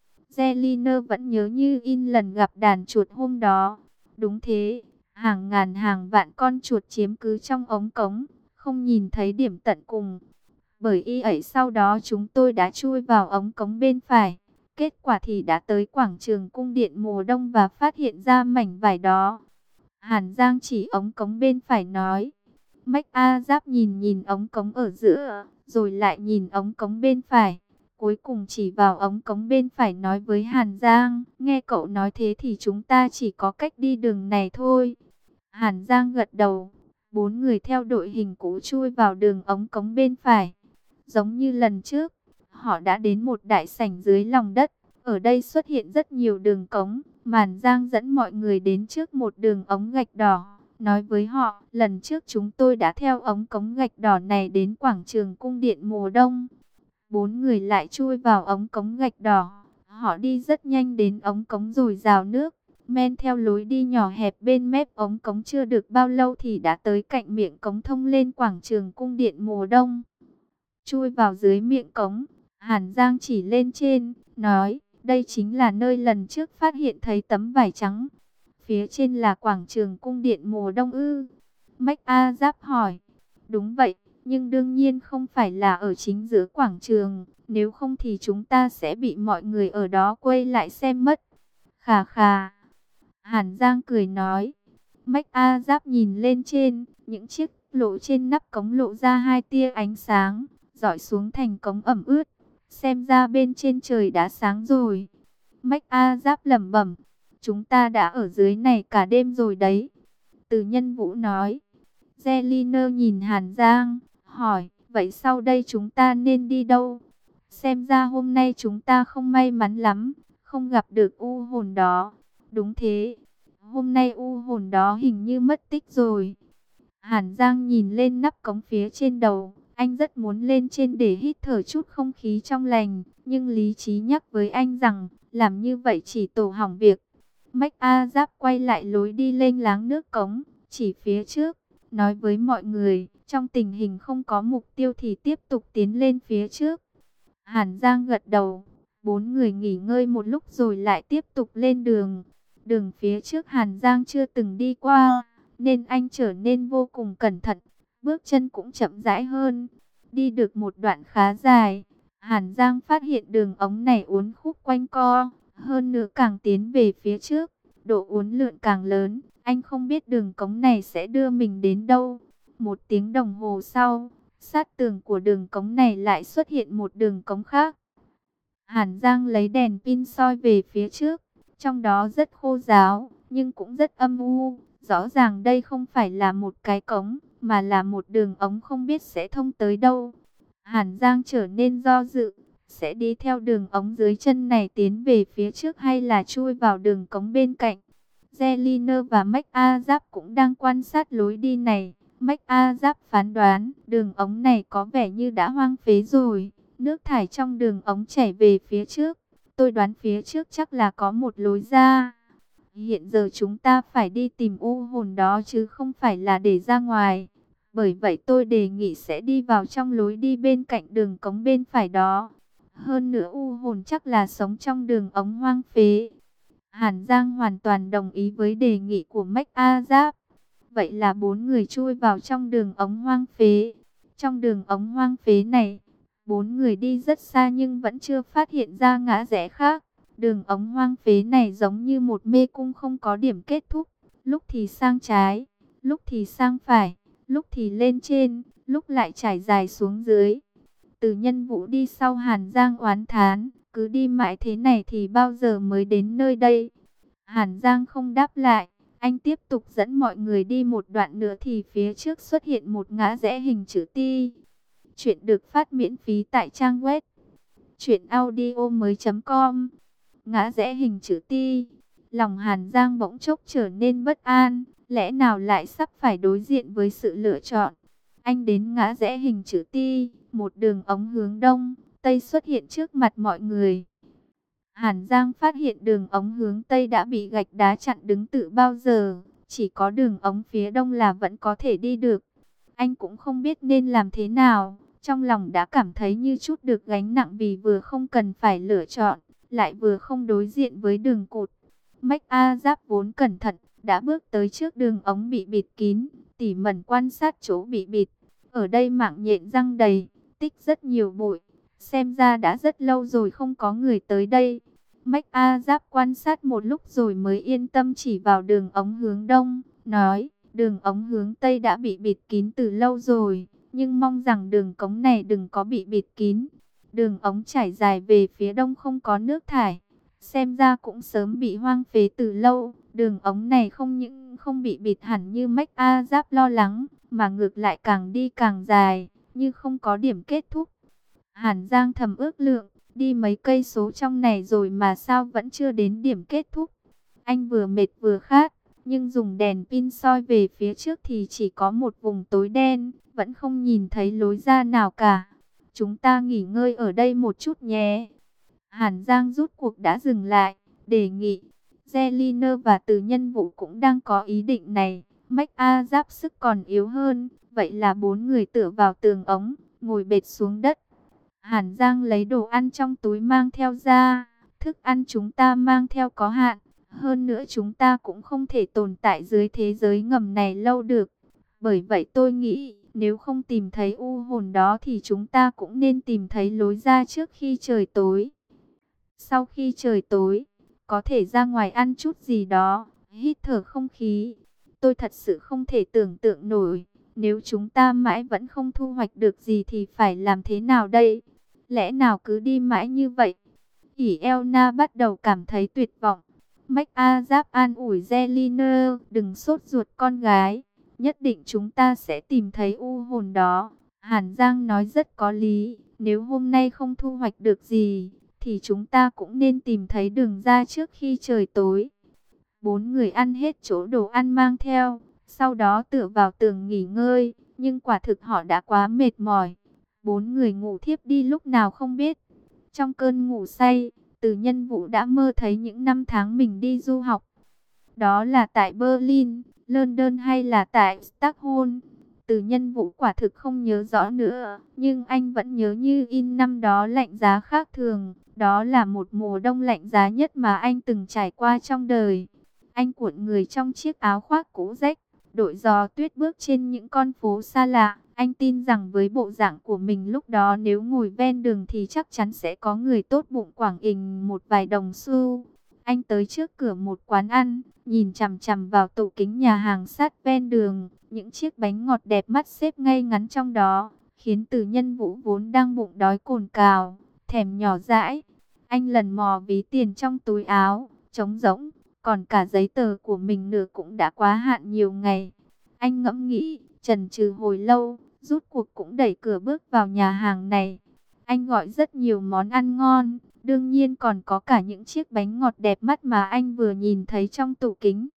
Zeliner vẫn nhớ như in lần gặp đàn chuột hôm đó. Đúng thế, hàng ngàn hàng vạn con chuột chiếm cứ trong ống cống, không nhìn thấy điểm tận cùng. Bởi y ấy sau đó chúng tôi đã chui vào ống cống bên phải. Kết quả thì đã tới quảng trường cung điện mùa đông và phát hiện ra mảnh vải đó. Hàn Giang chỉ ống cống bên phải nói. Mách A Giáp nhìn nhìn ống cống ở giữa, rồi lại nhìn ống cống bên phải. Cuối cùng chỉ vào ống cống bên phải nói với Hàn Giang. Nghe cậu nói thế thì chúng ta chỉ có cách đi đường này thôi. Hàn Giang gật đầu. Bốn người theo đội hình cũ chui vào đường ống cống bên phải. Giống như lần trước, họ đã đến một đại sảnh dưới lòng đất. Ở đây xuất hiện rất nhiều đường cống. Hàn Giang dẫn mọi người đến trước một đường ống gạch đỏ. Nói với họ, lần trước chúng tôi đã theo ống cống gạch đỏ này đến quảng trường cung điện mùa đông. Bốn người lại chui vào ống cống gạch đỏ. Họ đi rất nhanh đến ống cống rồi rào nước. Men theo lối đi nhỏ hẹp bên mép ống cống chưa được bao lâu thì đã tới cạnh miệng cống thông lên quảng trường cung điện mùa đông. Chui vào dưới miệng cống, Hàn Giang chỉ lên trên, nói, đây chính là nơi lần trước phát hiện thấy tấm vải trắng. Phía trên là quảng trường cung điện mùa đông ư? Mách A Giáp hỏi. Đúng vậy, nhưng đương nhiên không phải là ở chính giữa quảng trường, nếu không thì chúng ta sẽ bị mọi người ở đó quay lại xem mất. Khà khà. Hàn Giang cười nói. Mách A Giáp nhìn lên trên, những chiếc lỗ trên nắp cống lộ ra hai tia ánh sáng, rọi xuống thành cống ẩm ướt. Xem ra bên trên trời đã sáng rồi. Mách A Giáp lẩm bẩm. Chúng ta đã ở dưới này cả đêm rồi đấy. Từ Nhân Vũ nói. Zeliner nhìn Hàn Giang, hỏi, vậy sau đây chúng ta nên đi đâu? Xem ra hôm nay chúng ta không may mắn lắm, không gặp được u hồn đó. Đúng thế, hôm nay u hồn đó hình như mất tích rồi. Hàn Giang nhìn lên nắp cống phía trên đầu, anh rất muốn lên trên để hít thở chút không khí trong lành, nhưng lý trí nhắc với anh rằng, làm như vậy chỉ tổ hỏng việc. Mách A Giáp quay lại lối đi lênh láng nước cống, chỉ phía trước, nói với mọi người, trong tình hình không có mục tiêu thì tiếp tục tiến lên phía trước. Hàn Giang gật đầu, bốn người nghỉ ngơi một lúc rồi lại tiếp tục lên đường. Đường phía trước Hàn Giang chưa từng đi qua, nên anh trở nên vô cùng cẩn thận, bước chân cũng chậm rãi hơn. Đi được một đoạn khá dài, Hàn Giang phát hiện đường ống này uốn khúc quanh co, hơn nữa càng tiến về phía trước, độ uốn lượn càng lớn. Anh không biết đường cống này sẽ đưa mình đến đâu. Một tiếng đồng hồ sau, sát tường của đường cống này lại xuất hiện một đường cống khác. Hàn Giang lấy đèn pin soi về phía trước, trong đó rất khô ráo, nhưng cũng rất âm u. Rõ ràng đây không phải là một cái cống, mà là một đường ống không biết sẽ thông tới đâu. Hàn Giang trở nên do dự, sẽ đi theo đường ống dưới chân này tiến về phía trước hay là chui vào đường cống bên cạnh. Zelina và McAzap cũng đang quan sát lối đi này. McAzap phán đoán đường ống này có vẻ như đã hoang phế rồi. Nước thải trong đường ống chảy về phía trước. Tôi đoán phía trước chắc là có một lối ra. Hiện giờ chúng ta phải đi tìm u hồn đó chứ không phải là để ra ngoài. Bởi vậy tôi đề nghị sẽ đi vào trong lối đi bên cạnh đường cống bên phải đó. Hơn nữa u hồn chắc là sống trong đường ống hoang phế. Hàn Giang hoàn toàn đồng ý với đề nghị của McAzap. Vậy là bốn người chui vào trong đường ống hoang phế. Trong đường ống hoang phế này, bốn người đi rất xa nhưng vẫn chưa phát hiện ra ngã rẽ khác. Đường ống hoang phế này giống như một mê cung không có điểm kết thúc. Lúc thì sang trái, lúc thì sang phải, lúc thì lên trên, lúc lại trải dài xuống dưới. Từ Nhân Vũ đi sau Hàn Giang oán thán, cứ đi mãi thế này thì bao giờ mới đến nơi đây. Hàn Giang không đáp lại, anh tiếp tục dẫn mọi người đi một đoạn nữa thì phía trước xuất hiện một ngã rẽ hình chữ T. Chuyện được phát miễn phí tại trang web truyện audio mới chấm com. Ngã rẽ hình chữ T, lòng Hàn Giang bỗng chốc trở nên bất an, lẽ nào lại sắp phải đối diện với sự lựa chọn. Anh đến ngã rẽ hình chữ T, một đường ống hướng đông, tây xuất hiện trước mặt mọi người. Hàn Giang phát hiện đường ống hướng tây đã bị gạch đá chặn đứng từ bao giờ, chỉ có đường ống phía đông là vẫn có thể đi được. Anh cũng không biết nên làm thế nào, trong lòng đã cảm thấy như chút được gánh nặng vì vừa không cần phải lựa chọn, lại vừa không đối diện với đường cụt. McAzap vốn cẩn thận, đã bước tới trước đường ống bị bịt kín, tỉ mẩn quan sát chỗ bị bịt. Ở đây mạng nhện răng đầy, tích rất nhiều bụi, xem ra đã rất lâu rồi không có người tới đây. McAzap quan sát một lúc rồi mới yên tâm chỉ vào đường ống hướng đông, nói, đường ống hướng tây đã bị bịt kín từ lâu rồi, nhưng mong rằng đường cống này đừng có bị bịt kín. Đường ống trải dài về phía đông không có nước thải, xem ra cũng sớm bị hoang phế từ lâu. Đường ống này không những không bị bịt hẳn như McAzap lo lắng, mà ngược lại càng đi càng dài, như không có điểm kết thúc. Hàn Giang thầm ước lượng, đi mấy cây số trong này rồi mà sao vẫn chưa đến điểm kết thúc. Anh vừa mệt vừa khát, nhưng dùng đèn pin soi về phía trước thì chỉ có một vùng tối đen, vẫn không nhìn thấy lối ra nào cả. Chúng ta nghỉ ngơi ở đây một chút nhé. Hàn Giang rút cuộc đã dừng lại, đề nghị. Zelina và Từ Nhân Vũ cũng đang có ý định này. McAzap sức còn yếu hơn, vậy là bốn người tựa vào tường ống, ngồi bệt xuống đất. Hàn Giang lấy đồ ăn trong túi mang theo ra. Thức ăn chúng ta mang theo có hạn, hơn nữa chúng ta cũng không thể tồn tại dưới thế giới ngầm này lâu được. Bởi vậy tôi nghĩ, nếu không tìm thấy u hồn đó thì chúng ta cũng nên tìm thấy lối ra trước khi trời tối. Sau khi trời tối, có thể ra ngoài ăn chút gì đó, hít thở không khí. Tôi thật sự không thể tưởng tượng nổi, nếu chúng ta mãi vẫn không thu hoạch được gì thì phải làm thế nào đây? Lẽ nào cứ đi mãi như vậy? ỉ Elna bắt đầu cảm thấy tuyệt vọng. McAzap an ủi Zelina, đừng sốt ruột con gái, nhất định chúng ta sẽ tìm thấy u hồn đó. Hàn Giang nói rất có lý, nếu hôm nay không thu hoạch được gì, thì chúng ta cũng nên tìm thấy đường ra trước khi trời tối. Bốn người ăn hết chỗ đồ ăn mang theo, sau đó tựa vào tường nghỉ ngơi, nhưng quả thực họ đã quá mệt mỏi. Bốn người ngủ thiếp đi lúc nào không biết. Trong cơn ngủ say, Từ Nhân Vũ đã mơ thấy những năm tháng mình đi du học. Đó là tại Berlin, London hay là tại Stockholm. Từ Nhân Vũ quả thực không nhớ rõ nữa, nhưng anh vẫn nhớ như in năm đó lạnh giá khác thường. Đó là một mùa đông lạnh giá nhất mà anh từng trải qua trong đời. Anh cuộn người trong chiếc áo khoác cũ rách, đội gió tuyết bước trên những con phố xa lạ. Anh tin rằng với bộ dạng của mình lúc đó nếu ngồi ven đường thì chắc chắn sẽ có người tốt bụng quảng ình một vài đồng xu. Anh tới trước cửa một quán ăn, nhìn chằm chằm vào tủ kính nhà hàng sát ven đường. Những chiếc bánh ngọt đẹp mắt xếp ngay ngắn trong đó, khiến Từ Nhân Vũ vốn đang bụng đói cồn cào, thèm nhỏ dãi. Anh lần mò ví tiền trong túi áo, trống rỗng, còn cả giấy tờ của mình nữa cũng đã quá hạn nhiều ngày. Anh ngẫm nghĩ, chần chừ hồi lâu, rút cuộc cũng đẩy cửa bước vào nhà hàng này. Anh gọi rất nhiều món ăn ngon, đương nhiên còn có cả những chiếc bánh ngọt đẹp mắt mà anh vừa nhìn thấy trong tủ kính.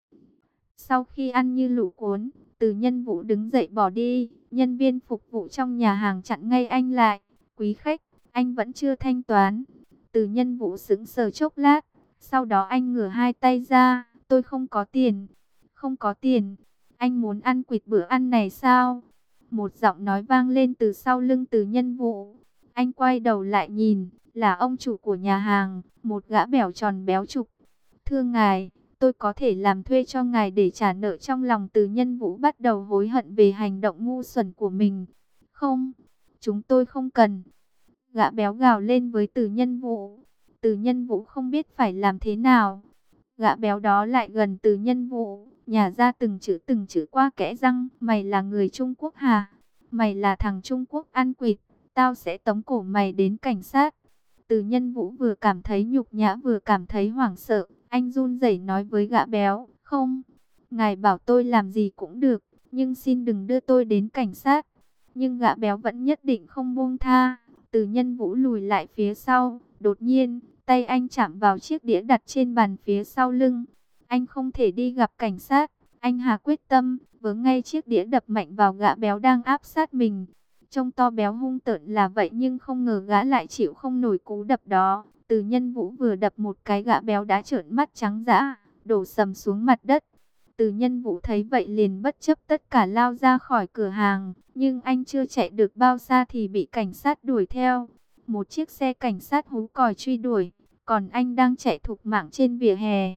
Sau khi ăn như lũ cuốn, Từ Nhân Vũ đứng dậy bỏ đi. Nhân viên phục vụ trong nhà hàng chặn ngay anh lại. Quý khách, anh vẫn chưa thanh toán. Từ Nhân Vũ sững sờ chốc lát. Sau đó anh ngửa hai tay ra. Tôi không có tiền. Không có tiền. Anh muốn ăn quỵt bữa ăn này sao? Một giọng nói vang lên từ sau lưng Từ Nhân Vũ. Anh quay đầu lại nhìn. Là ông chủ của nhà hàng. Một gã bẻo tròn béo trục. Thưa ngài, tôi có thể làm thuê cho ngài để trả nợ. Trong lòng Từ Nhân Vũ bắt đầu hối hận về hành động ngu xuẩn của mình. Không, chúng tôi không cần. Gã béo gào lên với Từ Nhân Vũ. Từ Nhân Vũ không biết phải làm thế nào. Gã béo đó lại gần Từ Nhân Vũ, nhả ra từng chữ từng chữ qua kẽ răng. Mày là người Trung Quốc hả? Mày là thằng Trung Quốc ăn quỵt. Tao sẽ tống cổ mày đến cảnh sát. Từ Nhân Vũ vừa cảm thấy nhục nhã vừa cảm thấy hoảng sợ. Anh run rẩy nói với gã béo, không, ngài bảo tôi làm gì cũng được, nhưng xin đừng đưa tôi đến cảnh sát. Nhưng gã béo vẫn nhất định không buông tha. Từ Nhân Vũ lùi lại phía sau, đột nhiên, tay anh chạm vào chiếc đĩa đặt trên bàn phía sau lưng. Anh không thể đi gặp cảnh sát, anh hà quyết tâm, vướng ngay chiếc đĩa đập mạnh vào gã béo đang áp sát mình. Trông to béo hung tợn là vậy nhưng không ngờ gã lại chịu không nổi cú đập đó. Từ Nhân Vũ vừa đập một cái gã béo đã trợn mắt trắng dã, đổ sầm xuống mặt đất. Từ Nhân Vũ thấy vậy liền bất chấp tất cả lao ra khỏi cửa hàng, nhưng anh chưa chạy được bao xa thì bị cảnh sát đuổi theo. Một chiếc xe cảnh sát hú còi truy đuổi, còn anh đang chạy thục mạng trên vỉa hè.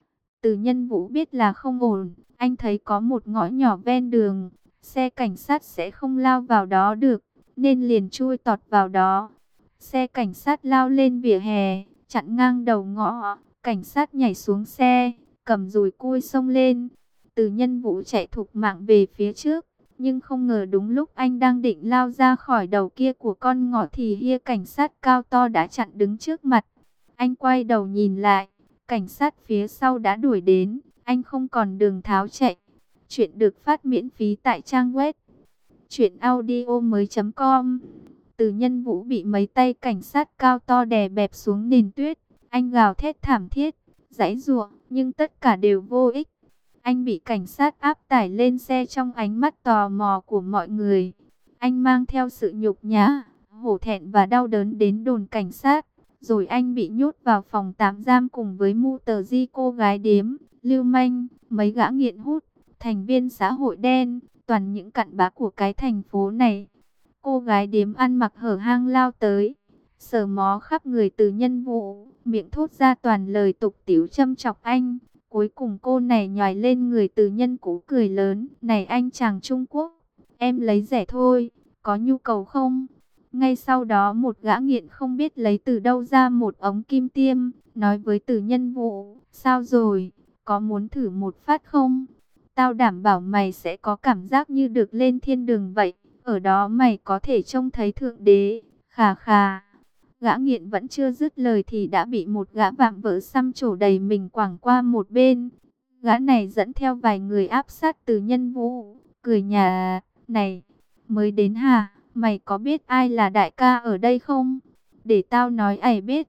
Từ Nhân Vũ biết là không ổn, anh thấy có một ngõ nhỏ ven đường, xe cảnh sát sẽ không lao vào đó được, nên liền chui tọt vào đó. Xe cảnh sát lao lên vỉa hè, chặn ngang đầu ngõ. Cảnh sát nhảy xuống xe, cầm dùi cui xông lên. Từ Nhân Vũ chạy thục mạng về phía trước, nhưng không ngờ đúng lúc anh đang định lao ra khỏi đầu kia của con ngõ thì hia cảnh sát cao to đã chặn đứng trước mặt. Anh quay đầu nhìn lại, cảnh sát phía sau đã đuổi đến, anh không còn đường tháo chạy. Chuyện được phát miễn phí tại trang web truyện audio mới chấm com. Từ Nhân Vũ bị mấy tay cảnh sát cao to đè bẹp xuống nền tuyết. Anh gào thét thảm thiết, giãy giụa, nhưng tất cả đều vô ích. Anh bị cảnh sát áp tải lên xe trong ánh mắt tò mò của mọi người. Anh mang theo sự nhục nhã, hổ thẹn và đau đớn đến đồn cảnh sát. Rồi anh bị nhốt vào phòng tạm giam cùng với Mu Tờ Di, cô gái điếm, lưu manh, mấy gã nghiện hút, thành viên xã hội đen, toàn những cặn bã của cái thành phố này. Cô gái điếm ăn mặc hở hang lao tới, sờ mó khắp người Từ Nhân Vũ, miệng thốt ra toàn lời tục tĩu châm chọc anh. Cuối cùng cô này nhòi lên người Từ Nhân Vũ cười lớn, này anh chàng Trung Quốc, em lấy rẻ thôi, có nhu cầu không? Ngay sau đó một gã nghiện không biết lấy từ đâu ra một ống kim tiêm, nói với Từ Nhân Vũ, sao rồi, có muốn thử một phát không? Tao đảm bảo mày sẽ có cảm giác như được lên thiên đường vậy. Ở đó mày có thể trông thấy thượng đế. Khà khà. Gã nghiện vẫn chưa dứt lời thì đã bị một gã vạm vỡ xăm trổ đầy mình quẳng qua một bên. Gã này dẫn theo vài người áp sát Từ Nhân Vũ, cười nhà, này, mới đến hả? Mày có biết ai là đại ca ở đây không? Để tao nói ảy biết.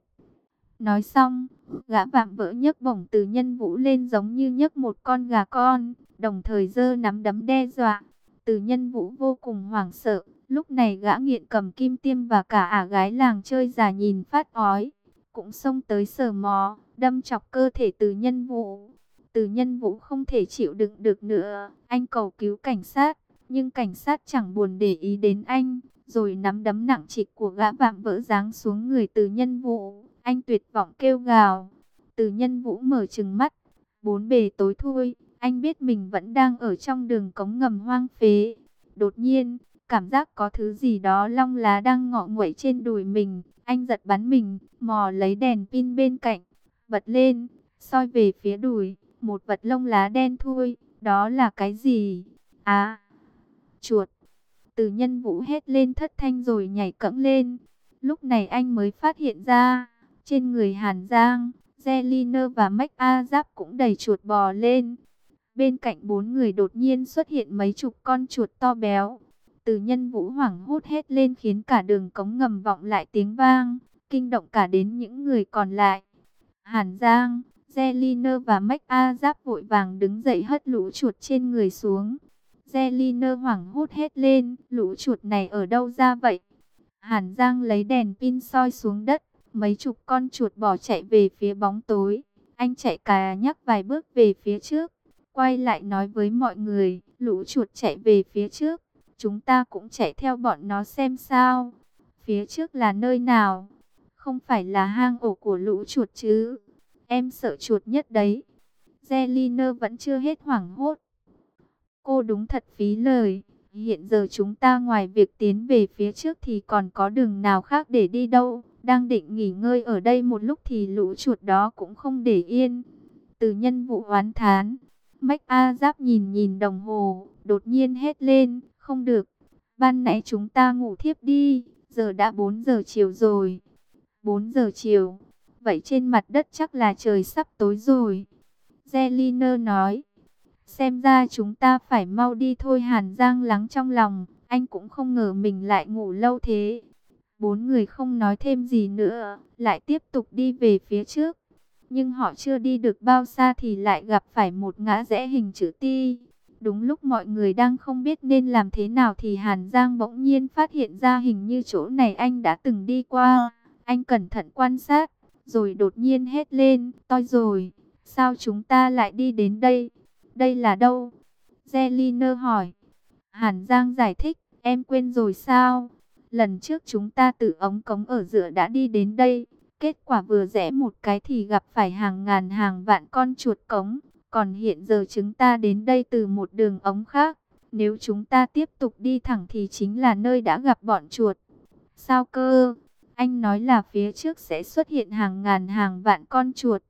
Nói xong, gã vạm vỡ nhấc bổng Từ Nhân Vũ lên giống như nhấc một con gà con, đồng thời giơ nắm đấm đe dọa. Từ Nhân Vũ vô cùng hoảng sợ, lúc này gã nghiện cầm kim tiêm và cả ả gái làng chơi già nhìn phát ói, cũng xông tới sờ mó, đâm chọc cơ thể Từ Nhân Vũ. Từ Nhân Vũ không thể chịu đựng được nữa, anh cầu cứu cảnh sát, nhưng cảnh sát chẳng buồn để ý đến anh, rồi nắm đấm nặng trịch của gã vạm vỡ giáng xuống người Từ Nhân Vũ. Anh tuyệt vọng kêu gào. Từ Nhân Vũ mở trừng mắt, bốn bề tối thui, Anh biết mình vẫn đang ở trong đường cống ngầm hoang phế. Đột nhiên, cảm giác có thứ gì đó long lá đang ngọ nguậy trên đùi mình. Anh giật bắn mình, mò lấy đèn pin bên cạnh, bật lên, soi về phía đùi. Một vật lông lá đen thui, đó là cái gì? À, chuột. Từ Nhân Vũ hét lên thất thanh rồi nhảy cẫng lên. Lúc này anh mới phát hiện ra, trên người Hàn Giang, Zelina và Mách A Giáp cũng đầy chuột bò lên. Bên cạnh bốn người đột nhiên xuất hiện mấy chục con chuột to béo. Từ Nhân Vũ hoảng hốt hét lên khiến cả đường cống ngầm vọng lại tiếng vang, kinh động cả đến những người còn lại. Hàn Giang, Zelina và Mách A Giáp vội vàng đứng dậy hất lũ chuột trên người xuống. Zelina hoảng hốt hét lên, lũ chuột này ở đâu ra vậy? Hàn Giang lấy đèn pin soi xuống đất, mấy chục con chuột bỏ chạy về phía bóng tối. Anh chạy cà nhắc vài bước về phía trước, quay lại nói với mọi người, lũ chuột chạy về phía trước, chúng ta cũng chạy theo bọn nó xem sao. Phía trước là nơi nào? Không phải là hang ổ của lũ chuột chứ? Em sợ chuột nhất đấy. Zelina vẫn chưa hết hoảng hốt. Cô đúng thật phí lời. Hiện giờ chúng ta ngoài việc tiến về phía trước thì còn có đường nào khác để đi đâu. Đang định nghỉ ngơi ở đây một lúc thì lũ chuột đó cũng không để yên. Từ Nhân Vũ oán thán. Mách A Giáp nhìn nhìn đồng hồ, đột nhiên hét lên, không được. Ban nãy chúng ta ngủ thiếp đi, giờ đã bốn giờ chiều rồi. bốn giờ chiều, vậy trên mặt đất chắc là trời sắp tối rồi. Zelina nói. Xem ra chúng ta phải mau đi thôi. Hàn Giang lắng trong lòng, anh cũng không ngờ mình lại ngủ lâu thế. Bốn người không nói thêm gì nữa, lại tiếp tục đi về phía trước. Nhưng họ chưa đi được bao xa thì lại gặp phải một ngã rẽ hình chữ T. Đúng lúc mọi người đang không biết nên làm thế nào thì Hàn Giang bỗng nhiên phát hiện ra hình như chỗ này anh đã từng đi qua. Anh cẩn thận quan sát, rồi đột nhiên hét lên, toi rồi, sao chúng ta lại đi đến đây? Đây là đâu? Zelina hỏi. Hàn Giang giải thích, em quên rồi sao? Lần trước chúng ta từ ống cống ở giữa đã đi đến đây. Kết quả vừa rẽ một cái thì gặp phải hàng ngàn hàng vạn con chuột cống. Còn hiện giờ chúng ta đến đây từ một đường ống khác. Nếu chúng ta tiếp tục đi thẳng thì chính là nơi đã gặp bọn chuột. Sao cơ? Anh nói là phía trước sẽ xuất hiện hàng ngàn hàng vạn con chuột.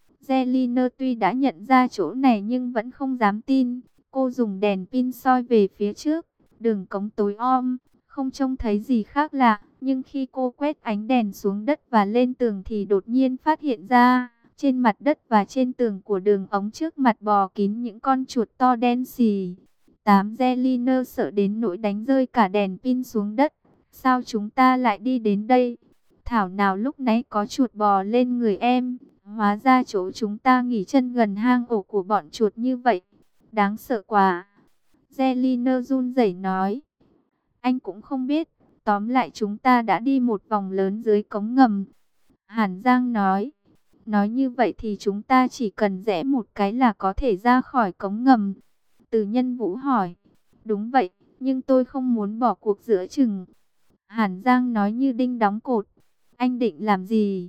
Zelina tuy đã nhận ra chỗ này nhưng vẫn không dám tin. Cô dùng đèn pin soi về phía trước. Đường cống tối om, không trông thấy gì khác lạ. Nhưng khi cô quét ánh đèn xuống đất và lên tường thì đột nhiên phát hiện ra, trên mặt đất và trên tường của đường ống trước mặt bò kín những con chuột to đen xì. Tám Zelina sợ đến nỗi đánh rơi cả đèn pin xuống đất. Sao chúng ta lại đi đến đây? Thảo nào lúc nãy có chuột bò lên người em. Hóa ra chỗ chúng ta nghỉ chân gần hang ổ của bọn chuột như vậy. Đáng sợ quá. Zelina run rẩy nói. Anh cũng không biết. Tóm lại chúng ta đã đi một vòng lớn dưới cống ngầm. Hàn Giang nói. Nói như vậy thì chúng ta chỉ cần rẽ một cái là có thể ra khỏi cống ngầm. Từ Nhân Vũ hỏi. Đúng vậy, nhưng tôi không muốn bỏ cuộc giữa chừng. Hàn Giang nói như đinh đóng cột. Anh định làm gì?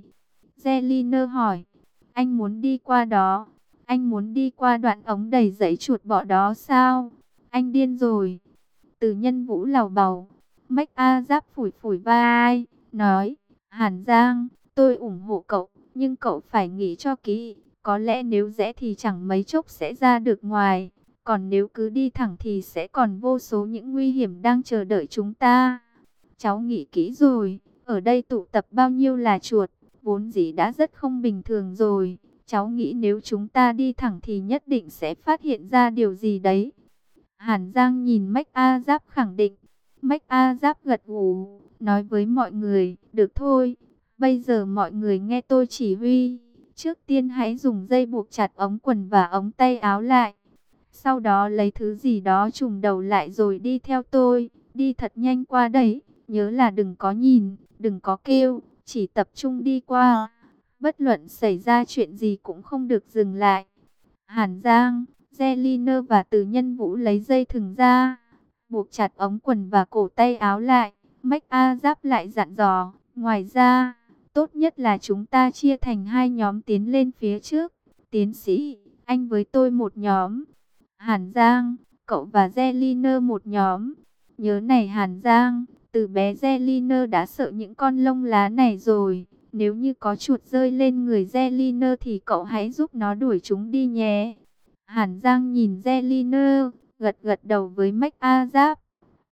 Zelina hỏi. Anh muốn đi qua đó. Anh muốn đi qua đoạn ống đầy giấy chuột bọ đó sao? Anh điên rồi. Từ Nhân Vũ lào bào. Mách A Giáp phủi phủi vai, nói. Hàn Giang, tôi ủng hộ cậu, nhưng cậu phải nghĩ cho kỹ. Có lẽ nếu rẽ thì chẳng mấy chốc sẽ ra được ngoài. Còn nếu cứ đi thẳng thì sẽ còn vô số những nguy hiểm đang chờ đợi chúng ta. Cháu nghĩ kỹ rồi, ở đây tụ tập bao nhiêu là chuột, vốn dĩ đã rất không bình thường rồi. Cháu nghĩ nếu chúng ta đi thẳng thì nhất định sẽ phát hiện ra điều gì đấy. Hàn Giang nhìn Mách A Giáp khẳng định. Mách A Giáp gật gù, nói với mọi người, được thôi, bây giờ mọi người nghe tôi chỉ huy. Trước tiên hãy dùng dây buộc chặt ống quần và ống tay áo lại. Sau đó lấy thứ gì đó trùm đầu lại rồi đi theo tôi, đi thật nhanh qua đấy. Nhớ là đừng có nhìn, đừng có kêu, chỉ tập trung đi qua. Bất luận xảy ra chuyện gì cũng không được dừng lại. Hàn Giang, Zelina và Từ Nhân Vũ lấy dây thừng ra, buộc chặt ống quần và cổ tay áo lại. Mách A Giáp lại dặn dò, ngoài ra, tốt nhất là chúng ta chia thành hai nhóm tiến lên phía trước. Tiến sĩ, anh với tôi một nhóm, Hàn Giang, cậu và Zeliner một nhóm. Nhớ này Hàn Giang, từ bé Zeliner đã sợ những con lông lá này rồi. Nếu như có chuột rơi lên người Zeliner thì cậu hãy giúp nó đuổi chúng đi nhé. Hàn Giang nhìn Zeliner, gật gật đầu với Mách A Giáp.